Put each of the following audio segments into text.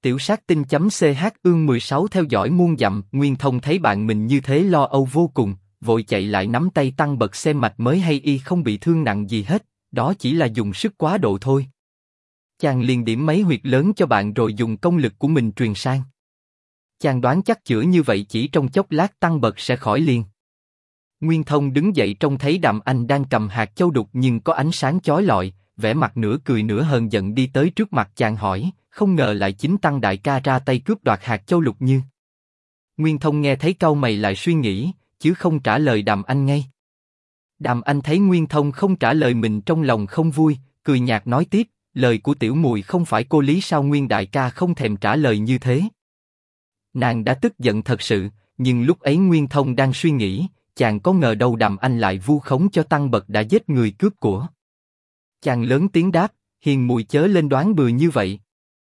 Tiểu sát tinh.ch ương 16 theo dõi muôn dặm. Nguyên Thông thấy bạn mình như thế lo âu vô cùng, vội chạy lại nắm tay Tăng Bật xem mạch mới hay y không bị thương nặng gì hết, đó chỉ là dùng sức quá độ thôi. Chàng liền điểm mấy huyệt lớn cho bạn rồi dùng công lực của mình truyền sang. Chàng đoán chắc chữa như vậy chỉ trong chốc lát Tăng Bật sẽ khỏi liền. Nguyên Thông đứng dậy trông thấy Đàm Anh đang cầm hạt châu đục nhưng có ánh sáng chói lọi, vẻ mặt nửa cười nửa hờn giận đi tới trước mặt chàng hỏi, không ngờ lại chính Tăng đại ca ra tay cướp đoạt hạt châu lục như. Nguyên Thông nghe thấy cau mày lại suy nghĩ, chứ không trả lời Đàm Anh ngay. Đàm Anh thấy Nguyên Thông không trả lời mình trong lòng không vui, cười nhạt nói tiếp, lời của tiểu mùi không phải cô lý sao Nguyên đại ca không thèm trả lời như thế. Nàng đã tức giận thật sự, nhưng lúc ấy Nguyên Thông đang suy nghĩ, chàng có ngờ đâu Đàm Anh lại vu khống cho Tăng Bật đã giết người cướp của. Chàng lớn tiếng đáp, hiền muội chớ lên đoán bừa như vậy.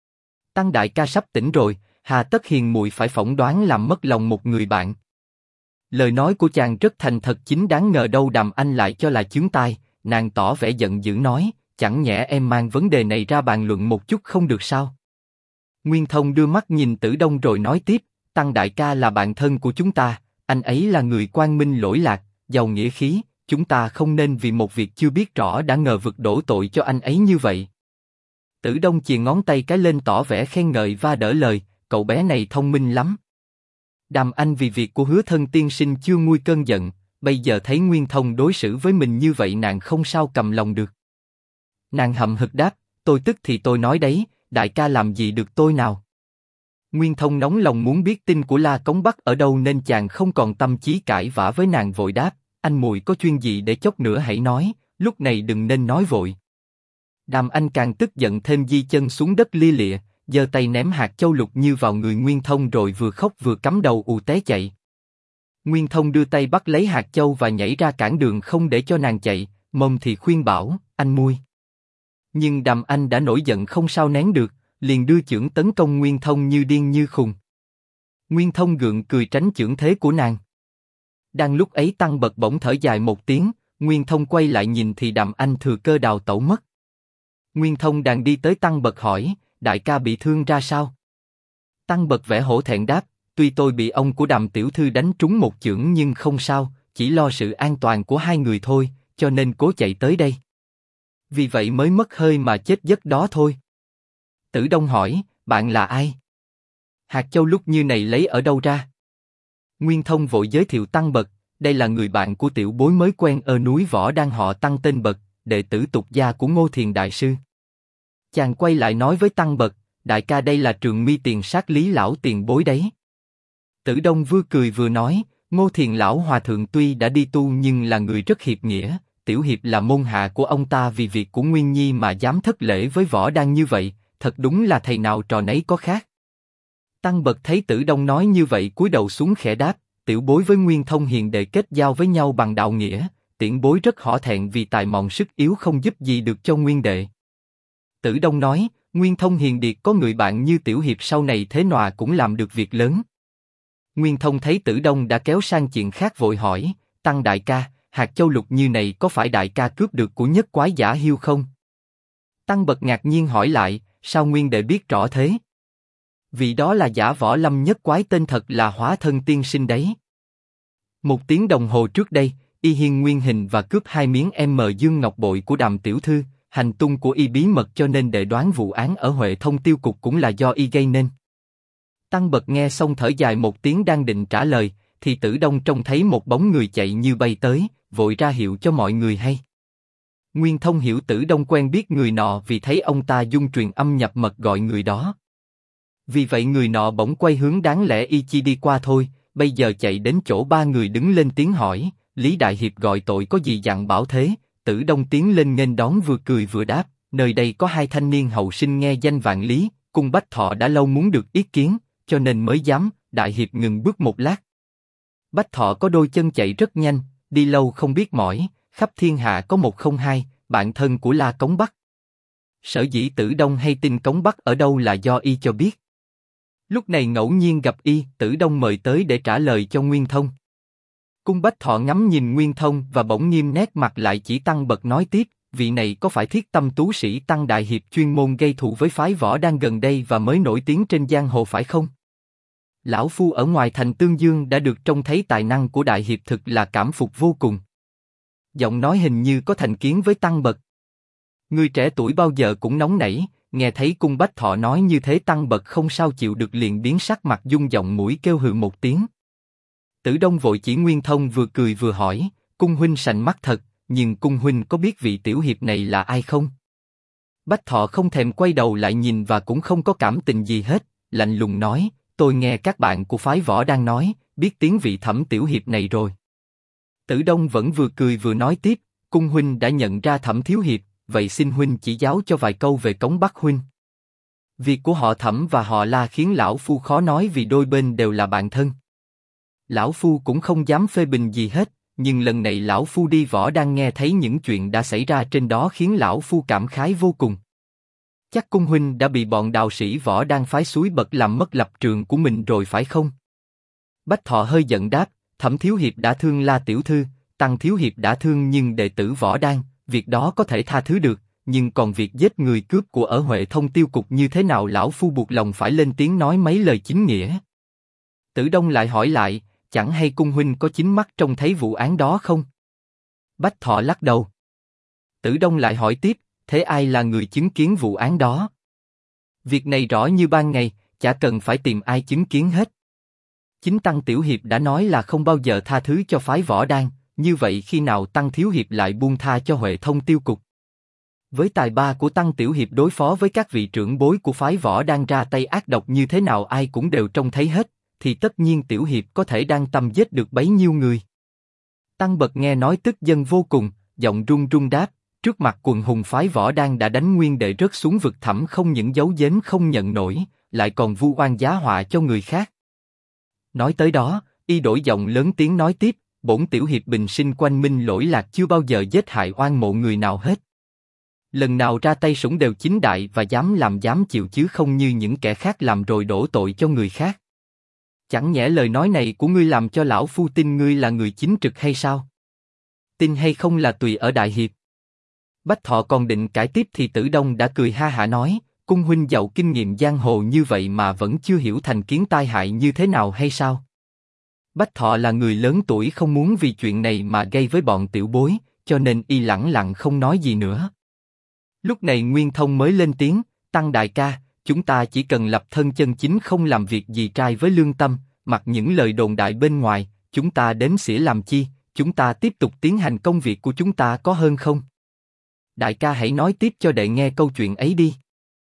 Tăng đại ca sắp tỉnh rồi, hà tất hiền muội phải phỏng đoán làm mất lòng một người bạn. Lời nói của chàng rất thành thật chính đáng, ngờ đâu Đàm Anh lại cho là chướng tai, nàng tỏ vẻ giận dữ nói, chẳng nhẽ em mang vấn đề này ra bàn luận một chút không được sao? Nguyên Thông đưa mắt nhìn Tử Đông rồi nói tiếp, Tăng đại ca là bạn thân của chúng ta, anh ấy là người quang minh lỗi lạc, giàu nghĩa khí, chúng ta không nên vì một việc chưa biết rõ đã ngờ vực đổ tội cho anh ấy như vậy. Tử Đông chìa ngón tay cái lên tỏ vẻ khen ngợi và đỡ lời, cậu bé này thông minh lắm. Đàm Anh vì việc của Hứa Thân tiên sinh chưa nguôi cơn giận, bây giờ thấy Nguyên Thông đối xử với mình như vậy nàng không sao cầm lòng được. Nàng hậm hực đáp, tôi tức thì tôi nói đấy, đại ca làm gì được tôi nào. Nguyên Thông nóng lòng muốn biết tin của La Cống Bắc ở đâu nên chàng không còn tâm trí cãi vã với nàng, vội đáp, anh muội có chuyên gì để chốc nữa hãy nói, lúc này đừng nên nói vội. Đàm Anh càng tức giận thêm, di chân xuống đất lia lịa, giơ tay ném hạt châu lục như vào người Nguyên Thông rồi vừa khóc vừa cắm đầu ù té chạy. Nguyên Thông đưa tay bắt lấy hạt châu và nhảy ra cản đường không để cho nàng chạy, mông thì khuyên bảo, anh muội. Nhưng Đàm Anh đã nổi giận không sao nén được, liền đưa chưởng tấn công Nguyên Thông như điên như khùng. Nguyên Thông gượng cười tránh chưởng thế của nàng. Đang lúc ấy Tăng Bật bỗng thở dài một tiếng, Nguyên Thông quay lại nhìn thì Đàm Anh thừa cơ đào tẩu mất. Nguyên Thông đàn đi tới Tăng Bật hỏi, đại ca bị thương ra sao? Tăng Bật vẻ hổ thẹn đáp, tuy tôi bị ông của Đàm tiểu thư đánh trúng một chưởng nhưng không sao, chỉ lo sự an toàn của hai người thôi, cho nên cố chạy tới đây. Vì vậy mới mất hơi mà chết giấc đó thôi. Tử Đông hỏi, bạn là ai? Hạt châu lúc như này lấy ở đâu ra? Nguyên Thông vội giới thiệu Tăng Bật, đây là người bạn của tiểu bối mới quen ở núi Võ Đang họ Tăng tên Bật, đệ tử tục gia của Ngô Thiền đại sư. Chàng quay lại nói với Tăng Bật, đại ca đây là Trường Mi Tiền Sát Lý lão tiền bối đấy. Tử Đông vừa cười vừa nói, Ngô Thiền lão hòa thượng tuy đã đi tu nhưng là người rất hiệp nghĩa, tiểu hiệp là môn hạ của ông ta, vì việc của Nguyên Nhi mà dám thất lễ với Võ Đang như vậy, thật đúng là thầy nào trò nấy có khác. Tăng Bật thấy Tử Đông nói như vậy cúi đầu xuống khẽ đáp, tiểu bối với Nguyên Thông hiền đệ kết giao với nhau bằng đạo nghĩa, tiễn bối rất hổ thẹn vì tài mọn sức yếu không giúp gì được cho Nguyên đệ. Tử Đông nói, Nguyên Thông hiền điệt có người bạn như tiểu hiệp sau này thế nọa cũng làm được việc lớn. Nguyên Thông thấy Tử Đông đã kéo sang chuyện khác vội hỏi, Tăng đại ca, hạt châu lục như này có phải đại ca cướp được của Nhất Quái Giả Hiêu không? Tăng Bật ngạc nhiên hỏi lại, sao Nguyên đệ biết rõ thế? Vì đó là giả Võ Lâm Nhất Quái, tên thật là Hóa Thân tiên sinh đấy. 1 tiếng đồng hồ trước đây, y hiên nguyên hình và cướp 2 miếng dương ngọc bội của Đàm tiểu thư, hành tung của y bí mật cho nên đệ đoán vụ án ở Huệ Thông tiêu cục cũng là do y gây nên. Tăng Bật nghe xong thở dài một tiếng đang định trả lời, thì Tử Đông trông thấy một bóng người chạy như bay tới, vội ra hiệu cho mọi người hay. Nguyên Thông hiểu Tử Đông quen biết người nọ vì thấy ông ta dung truyền âm nhập mật gọi người đó. Vì vậy người nọ bỗng quay hướng đáng lẽ y chỉ đi qua thôi, bây giờ chạy đến chỗ ba người đứng lên tiếng hỏi, Lý đại hiệp gọi tội có gì dặn bảo thế? Tử Đông tiến lên nghênh đón vừa cười vừa đáp, nơi đây có 2 thanh niên hậu sinh nghe danh vạn lý, cung Bách Thọ đã lâu muốn được ý kiến, cho nên mới dám. Đại hiệp ngừng bước một lát. Bách Thọ có đôi chân chạy rất nhanh, đi lâu không biết mỏi, khắp thiên hạ có một không hai, bạn thân của La Cống Bắc. Sở dĩ Tử Đông hay tin Cống Bắc ở đâu là do y cho biết. Lúc này ngẫu nhiên gặp y, Tử Đông mời tới để trả lời cho Nguyên Thông. Cung Bách Thọ ngắm nhìn Nguyên Thông và bỗng nghiêm nét mặt lại chỉ Tăng Bật nói tiếp, vị này có phải thiết tâm tú sĩ Tăng Đại Hiệp chuyên môn gây thù với phái Võ Đan gần đây và mới nổi tiếng trên giang hồ phải không? Lão phu ở ngoài thành Tương Dương đã được trông thấy tài năng của Đại Hiệp, thực là cảm phục vô cùng. Giọng nói hình như có thành kiến với Tăng Bật. Người trẻ tuổi bao giờ cũng nóng nảy, nghe thấy Cung Bách Thọ nói như thế Tăng Bật không sao chịu được, liền biến sắc mặt, dung giọng mũi kêu hừ một tiếng. Tử Đông vội chỉ Nguyên Thông vừa cười vừa hỏi, Cung huynh sành mắt thật, nhưng Cung huynh có biết vị tiểu hiệp này là ai không? Bách Thọ không thèm quay đầu lại nhìn và cũng không có cảm tình gì hết, lạnh lùng nói, tôi nghe các bạn của phái Võ đang nói, biết tiếng vị Thẩm tiểu hiệp này rồi. Tử Đông vẫn vừa cười vừa nói tiếp, Cung huynh đã nhận ra Thẩm thiếu hiệp, vậy xin huynh chỉ giáo cho vài câu về Cống Bắc huynh. Việc của họ Thẩm và họ La khiến lão phu khó nói vì đôi bên đều là bạn thân. Lão phu cũng không dám phê bình gì hết, nhưng lần này lão phu đi Võ đang nghe thấy những chuyện đã xảy ra trên đó khiến lão phu cảm khái vô cùng. Chắc Cung huynh đã bị bọn đạo sĩ Võ đang phái suối bật làm mất lập trường của mình rồi phải không? Bách Thọ hơi giận đáp, Thẩm thiếu hiệp đã thương La tiểu thư, Tăng thiếu hiệp đã thương nhưng đệ tử Võ đang, việc đó có thể tha thứ được, nhưng còn việc giết người cướp của ở Huệ Thông tiêu cục như thế nào lão phu buộc lòng phải lên tiếng nói mấy lời chính nghĩa. Tử Đông lại hỏi lại, chẳng hay Cung huynh có chính mắt trông thấy vụ án đó không? Bách Thọ lắc đầu. Tử Đông lại hỏi tiếp, thế ai là người chứng kiến vụ án đó? Việc này rõ như ban ngày, chả cần phải tìm ai chứng kiến hết. Chính Tăng tiểu hiệp đã nói là không bao giờ tha thứ cho phái Võ Đan, như vậy khi nào Tăng thiếu hiệp lại buông tha cho Huệ Thông tiêu cục? Với tài ba của Tăng tiểu hiệp đối phó với các vị trưởng bối của phái Võ Đan ra tay ác độc như thế nào ai cũng đều trông thấy hết, thì tất nhiên tiểu hiệp có thể đang tâm giết được bấy nhiêu người. Tăng Bật nghe nói tức giận vô cùng, giọng run run đáp, trước mặt quần hùng phái Võ Đan đã đánh nguyên đệ rớt xuống vực thẳm không những giấu giếm không nhận nổi, lại còn vu oan giá họa cho người khác. Nói tới đó, y đổi giọng lớn tiếng nói tiếp, bổn tiểu hiệp bình sinh quanh minh lỗi lạc chưa bao giờ giết hại oan mộ người nào hết. Lần nào ra tay sủng đều chính đại và dám làm dám chịu chứ không như những kẻ khác làm rồi đổ tội cho người khác. Chẳng nhẽ lời nói này của ngươi làm cho lão phu tin ngươi là người chính trực hay sao? Tin hay không là tùy ở Đại hiệp. Bách Thọ còn định cãi tiếp thì Tử Đông đã cười ha hả nói, Cung huynh giàu kinh nghiệm giang hồ như vậy mà vẫn chưa hiểu thành kiến tai hại như thế nào hay sao? Bách Thọ là người lớn tuổi không muốn vì chuyện này mà gây với bọn tiểu bối, cho nên y lẳng lặng không nói gì nữa. Lúc này Nguyên Thông mới lên tiếng, Tăng đại ca, chúng ta chỉ cần lập thân chân chính không làm việc gì trai với lương tâm, mặc những lời đồn đại bên ngoài, chúng ta đến xỉa làm chi, chúng ta tiếp tục tiến hành công việc của chúng ta có hơn không? Đại ca hãy nói tiếp cho đệ nghe câu chuyện ấy đi.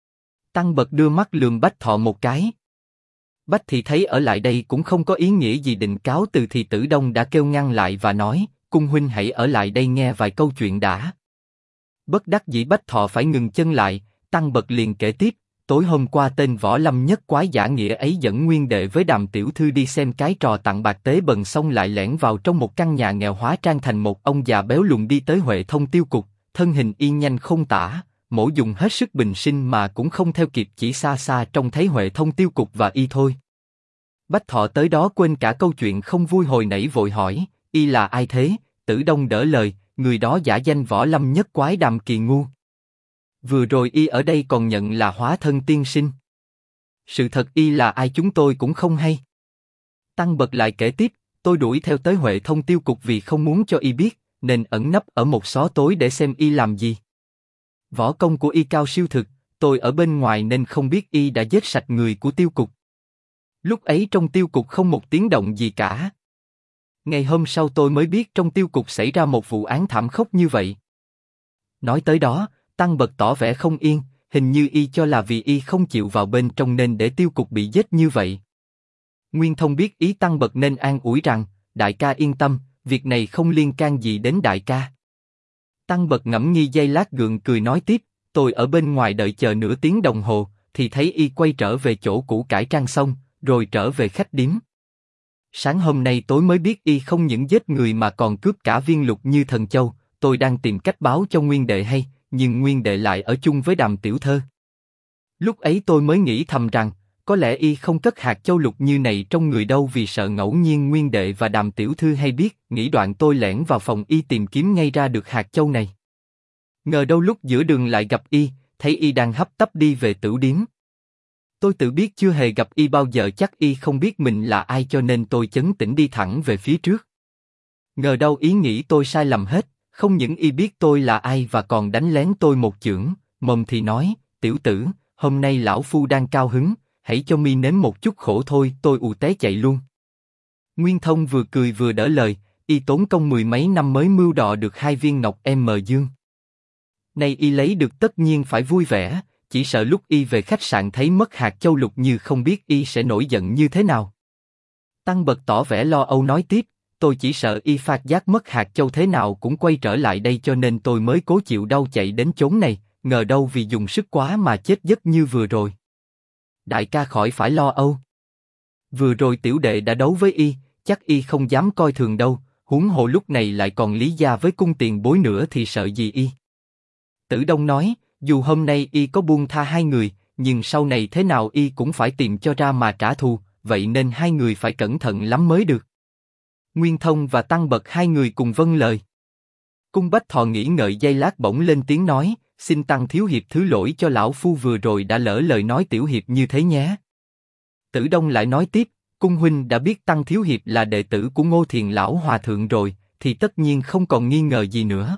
Tăng Bật đưa mắt lườm Bách Thọ một cái. Bách thì thấy ở lại đây cũng không có ý nghĩa gì định cáo từ thì Tử Đông đã kêu ngăn lại và nói, Cung huynh hãy ở lại đây nghe vài câu chuyện đã. Bất đắc dĩ Bách Thọ phải ngừng chân lại, Tăng Bật liền kể tiếp, tối hôm qua tên Võ Lâm nhất quái giả nghĩa ấy dẫn nguyên đệ với Đàm tiểu thư đi xem cái trò tặng bạc tế bần xong lại lẻn vào trong một căn nhà nghèo hóa trang thành một ông già béo lùn đi tới Huệ Thông tiêu cục, thân hình y nhanh không tả, mổ dùng hết sức bình sinh mà cũng không theo kịp, chỉ xa xa trông thấy Huệ Thông tiêu cục và y thôi. Bách Thọ tới đó quên cả câu chuyện không vui hồi nãy vội hỏi, y là ai thế? Tử Đông đỡ lời, người đó giả danh Võ Lâm nhất quái Đàm Kỳ Ngu. Vừa rồi y ở đây còn nhận là hóa thân tiên sinh. Sự thật y là ai chúng tôi cũng không hay. Tăng Bật lại kể tiếp, tôi đuổi theo tới Huệ Thông tiêu cục vì không muốn cho y biết, nên ẩn nấp ở một xó tối để xem y làm gì. Võ công của y cao siêu thực, tôi ở bên ngoài nên không biết y đã giết sạch người của tiêu cục. Lúc ấy trong tiêu cục không một tiếng động gì cả. Ngày hôm sau tôi mới biết trong tiêu cục xảy ra một vụ án thảm khốc như vậy. Nói tới đó, Tăng Bật tỏ vẻ không yên, hình như y cho là vì y không chịu vào bên trong nên để tiêu cục bị giết như vậy. Nguyên Thông biết ý Tăng Bật nên an ủi rằng, đại ca yên tâm, việc này không liên can gì đến đại ca. Tăng Bật ngẫm nghi giây lát gượng cười nói tiếp, tôi ở bên ngoài đợi chờ nửa tiếng đồng hồ, thì thấy y quay trở về chỗ cũ cải trang xong, rồi trở về khách điếm. Sáng hôm nay tối mới biết y không những giết người mà còn cướp cả viên lục như thần châu, tôi đang tìm cách báo cho Nguyên đệ hay, nhưng Nguyên đệ lại ở chung với Đàm tiểu thơ. Lúc ấy tôi mới nghĩ thầm rằng, có lẽ y không cất hạt châu lục như này trong người đâu vì sợ ngẫu nhiên Nguyên đệ và Đàm tiểu thư hay biết, nghĩ đoạn tôi lẻn vào phòng y tìm kiếm ngay ra được hạt châu này. Ngờ đâu lúc giữa đường lại gặp y, thấy y đang hấp tấp đi về tửu điếm. Tôi tự biết chưa hề gặp y bao giờ, chắc y không biết mình là ai cho nên tôi chấn tĩnh đi thẳng về phía trước. Ngờ đâu ý nghĩ tôi sai lầm hết, không những y biết tôi là ai và còn đánh lén tôi một chưởng, mồm thì nói, tiểu tử, hôm nay lão phu đang cao hứng, hãy cho mi nếm một chút khổ thôi. Tôi ù té chạy luôn. Nguyên Thông vừa cười vừa đỡ lời, y tốn công mười mấy năm mới mưu đọ được 2 viên ngọc dương. Nay y lấy được tất nhiên phải vui vẻ, chỉ sợ lúc y về khách sạn thấy mất hạt châu lục như không biết y sẽ nổi giận như thế nào. Tăng Bật tỏ vẻ lo âu nói tiếp, tôi chỉ sợ y phát giác mất hạt châu thế nào cũng quay trở lại đây cho nên tôi mới cố chịu đau chạy đến chốn này, ngờ đâu vì dùng sức quá mà chết giấc như vừa rồi. Đại ca khỏi phải lo âu. Vừa rồi tiểu đệ đã đấu với y, chắc y không dám coi thường đâu, huống hồ lúc này lại còn lý gia với cung tiền bối nữa thì sợ gì y. Tử Đông nói, dù hôm nay y có buông tha 2 người, nhưng sau này thế nào y cũng phải tìm cho ra mà trả thù, vậy nên 2 người phải cẩn thận lắm mới được. Nguyên Thông và Tăng Bật 2 người cùng vâng lời. Cung Bách Thọ nghĩ ngợi giây lát bỗng lên tiếng nói, xin Tăng thiếu hiệp thứ lỗi cho lão phu vừa rồi đã lỡ lời nói tiểu hiệp như thế nhé. Tử Đông lại nói tiếp, Cung huynh đã biết Tăng thiếu hiệp là đệ tử của Ngô Thiền lão hòa thượng rồi, thì tất nhiên không còn nghi ngờ gì nữa.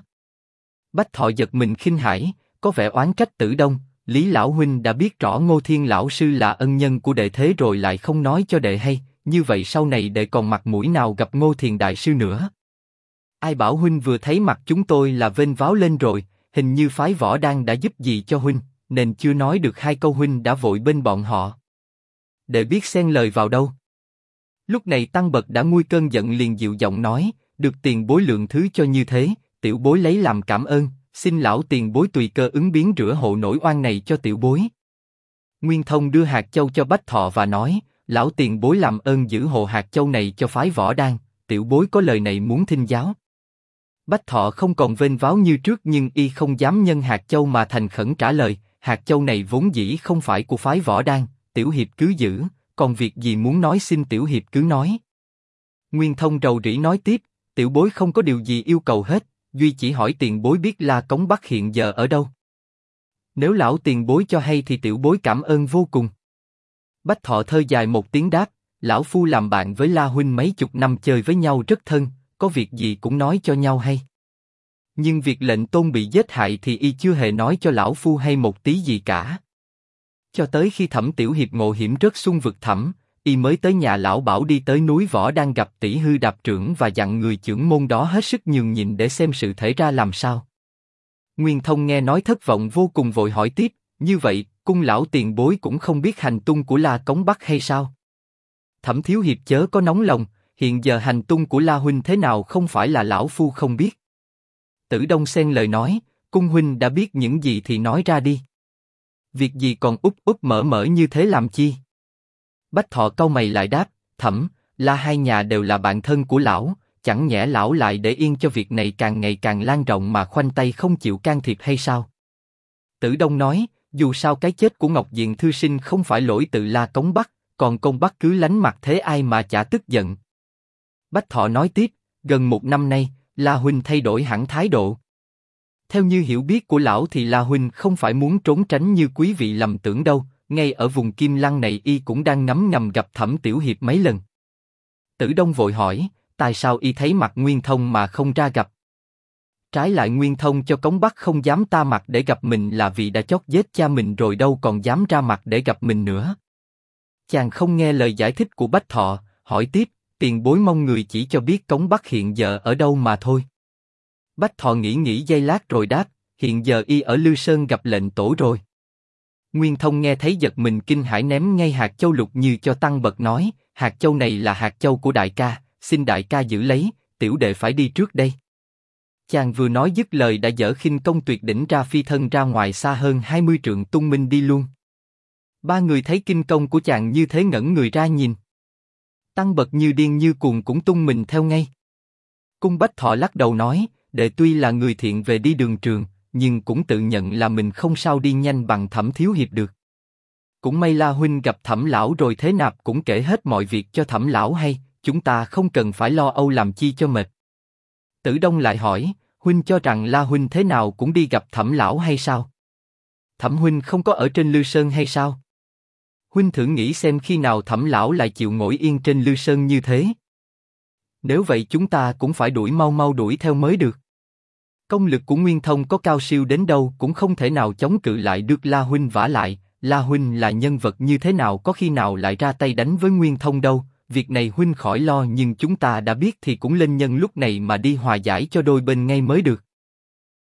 Bách Thọ giật mình khinh hãi, có vẻ oán trách Tử Đông, Lý lão huynh đã biết rõ Ngô Thiên lão sư là ân nhân của đệ thế rồi lại không nói cho đệ hay, như vậy sau này đệ còn mặt mũi nào gặp Ngô Thiền đại sư nữa? Ai bảo huynh vừa thấy mặt chúng tôi là vênh váo lên rồi, hình như phái Võ Đan đã giúp gì cho huynh, nên chưa nói được 2 câu huynh đã vội bên bọn họ. Đệ biết xen lời vào đâu. Lúc này Tăng Bật đã nguôi cơn giận liền dịu giọng nói, được tiền bối lượng thứ cho như thế, tiểu bối lấy làm cảm ơn, xin lão tiền bối tùy cơ ứng biến rửa hộ nỗi oan này cho tiểu bối. Nguyên Thông đưa hạt châu cho Bách Thọ và nói, lão tiền bối làm ơn giữ hộ hạt châu này cho phái Võ Đan, tiểu bối có lời này muốn thinh giáo. Bách Thọ không còn vênh váo như trước nhưng y không dám nhân hạt châu mà thành khẩn trả lời, hạt châu này vốn dĩ không phải của phái Võ Đan, tiểu hiệp cứ giữ, còn việc gì muốn nói xin tiểu hiệp cứ nói. Nguyên Thông rầu rĩ nói tiếp, tiểu bối không có điều gì yêu cầu hết, duy chỉ hỏi tiền bối biết La Cống Bắc hiện giờ ở đâu. Nếu lão tiền bối cho hay thì tiểu bối cảm ơn vô cùng. Bách Thọ thơ dài một tiếng đáp, lão phu làm bạn với La huynh mấy chục năm chơi với nhau rất thân, có việc gì cũng nói cho nhau hay. Nhưng việc lệnh tôn bị giết hại thì y chưa hề nói cho lão phu hay một tí gì cả. Cho tới khi Thẩm tiểu hiệp ngộ hiểm rớt xung vực thẳm, y mới tới nhà lão bảo đi tới núi Võ đang gặp Tỷ Hư Đạp trưởng và dặn người chưởng môn đó hết sức nhường nhịn để xem sự thể ra làm sao. Nguyên Thông nghe nói thất vọng vô cùng vội hỏi tiếp, như vậy, cung lão tiền bối cũng không biết hành tung của La Cống Bắc hay sao? Thẩm thiếu hiệp chớ có nóng lòng, hiện giờ hành tung của La huynh thế nào không phải là lão phu không biết. Tử Đông xen lời nói, cung huynh đã biết những gì thì nói ra đi. Việc gì còn úp úp mở mở như thế làm chi? Bách Thọ cau mày lại đáp, Thẩm, La hai nhà đều là bạn thân của lão, chẳng nhẽ lão lại để yên cho việc này càng ngày càng lan rộng mà khoanh tay không chịu can thiệp hay sao? Tử Đông nói, dù sao cái chết của Ngọc Diện thư sinh không phải lỗi từ La Cống Bắc, còn Côn Bắc cứ lánh mặt thế ai mà chả tức giận. Bách Thọ nói tiếp, gần 1 năm nay, La huynh thay đổi hẳn thái độ. Theo như hiểu biết của lão thì La huynh không phải muốn trốn tránh như quý vị lầm tưởng đâu, ngay ở vùng Kim Lăng này y cũng đang ngấm ngầm gặp Thẩm tiểu hiệp mấy lần. Tử Đông vội hỏi, tại sao y thấy mặt Nguyên Thông mà không ra gặp? Trái lại Nguyên Thông cho Cống Bắc không dám ta mặt để gặp mình là vì đã chót giết cha mình rồi đâu còn dám ra mặt để gặp mình nữa. Chàng không nghe lời giải thích của Bách Thọ, hỏi tiếp, tiền bối mong người chỉ cho biết Cống Bắc hiện giờ ở đâu mà thôi. Bách Thọ nghĩ giây lát rồi đáp, hiện giờ y ở Lư Sơn gặp lệnh tổ rồi. Nguyên Thông nghe thấy giật mình kinh hãi ném ngay hạt châu lục như cho Tăng Bật nói, hạt châu này là hạt châu của đại ca, xin đại ca giữ lấy, tiểu đệ phải đi trước đây. Chàng vừa nói dứt lời đã dở khinh công tuyệt đỉnh ra phi thân ra ngoài xa hơn 20 trượng tung minh đi luôn. 3 người thấy kinh công của chàng như thế ngẩn người ra nhìn. Tăng Bật như điên như cuồng cũng tung mình theo ngay. Cung Bách Thọ lắc đầu nói, đệ tuy là người thiện về đi đường trường, nhưng cũng tự nhận là mình không sao đi nhanh bằng Thẩm thiếu hiệp được. Cũng may La huynh gặp Thẩm lão rồi thế nạp cũng kể hết mọi việc cho Thẩm lão hay, chúng ta không cần phải lo âu làm chi cho mệt. Tử Đông lại hỏi, Huynh cho rằng La Huynh thế nào cũng đi gặp Thẩm lão hay sao? Thẩm Huynh không có ở trên Lư Sơn hay sao? Huynh thử nghĩ xem khi nào Thẩm lão lại chịu ngồi yên trên Lư Sơn như thế? Nếu vậy chúng ta cũng phải mau mau đuổi theo mới được. Công lực của Nguyên Thông có cao siêu đến đâu cũng không thể nào chống cự lại được La Huynh, vả lại, La Huynh là nhân vật như thế nào có khi nào lại ra tay đánh với Nguyên Thông đâu, việc này Huynh khỏi lo, nhưng chúng ta đã biết thì cũng lên nhân lúc này mà đi hòa giải cho đôi bên ngay mới được.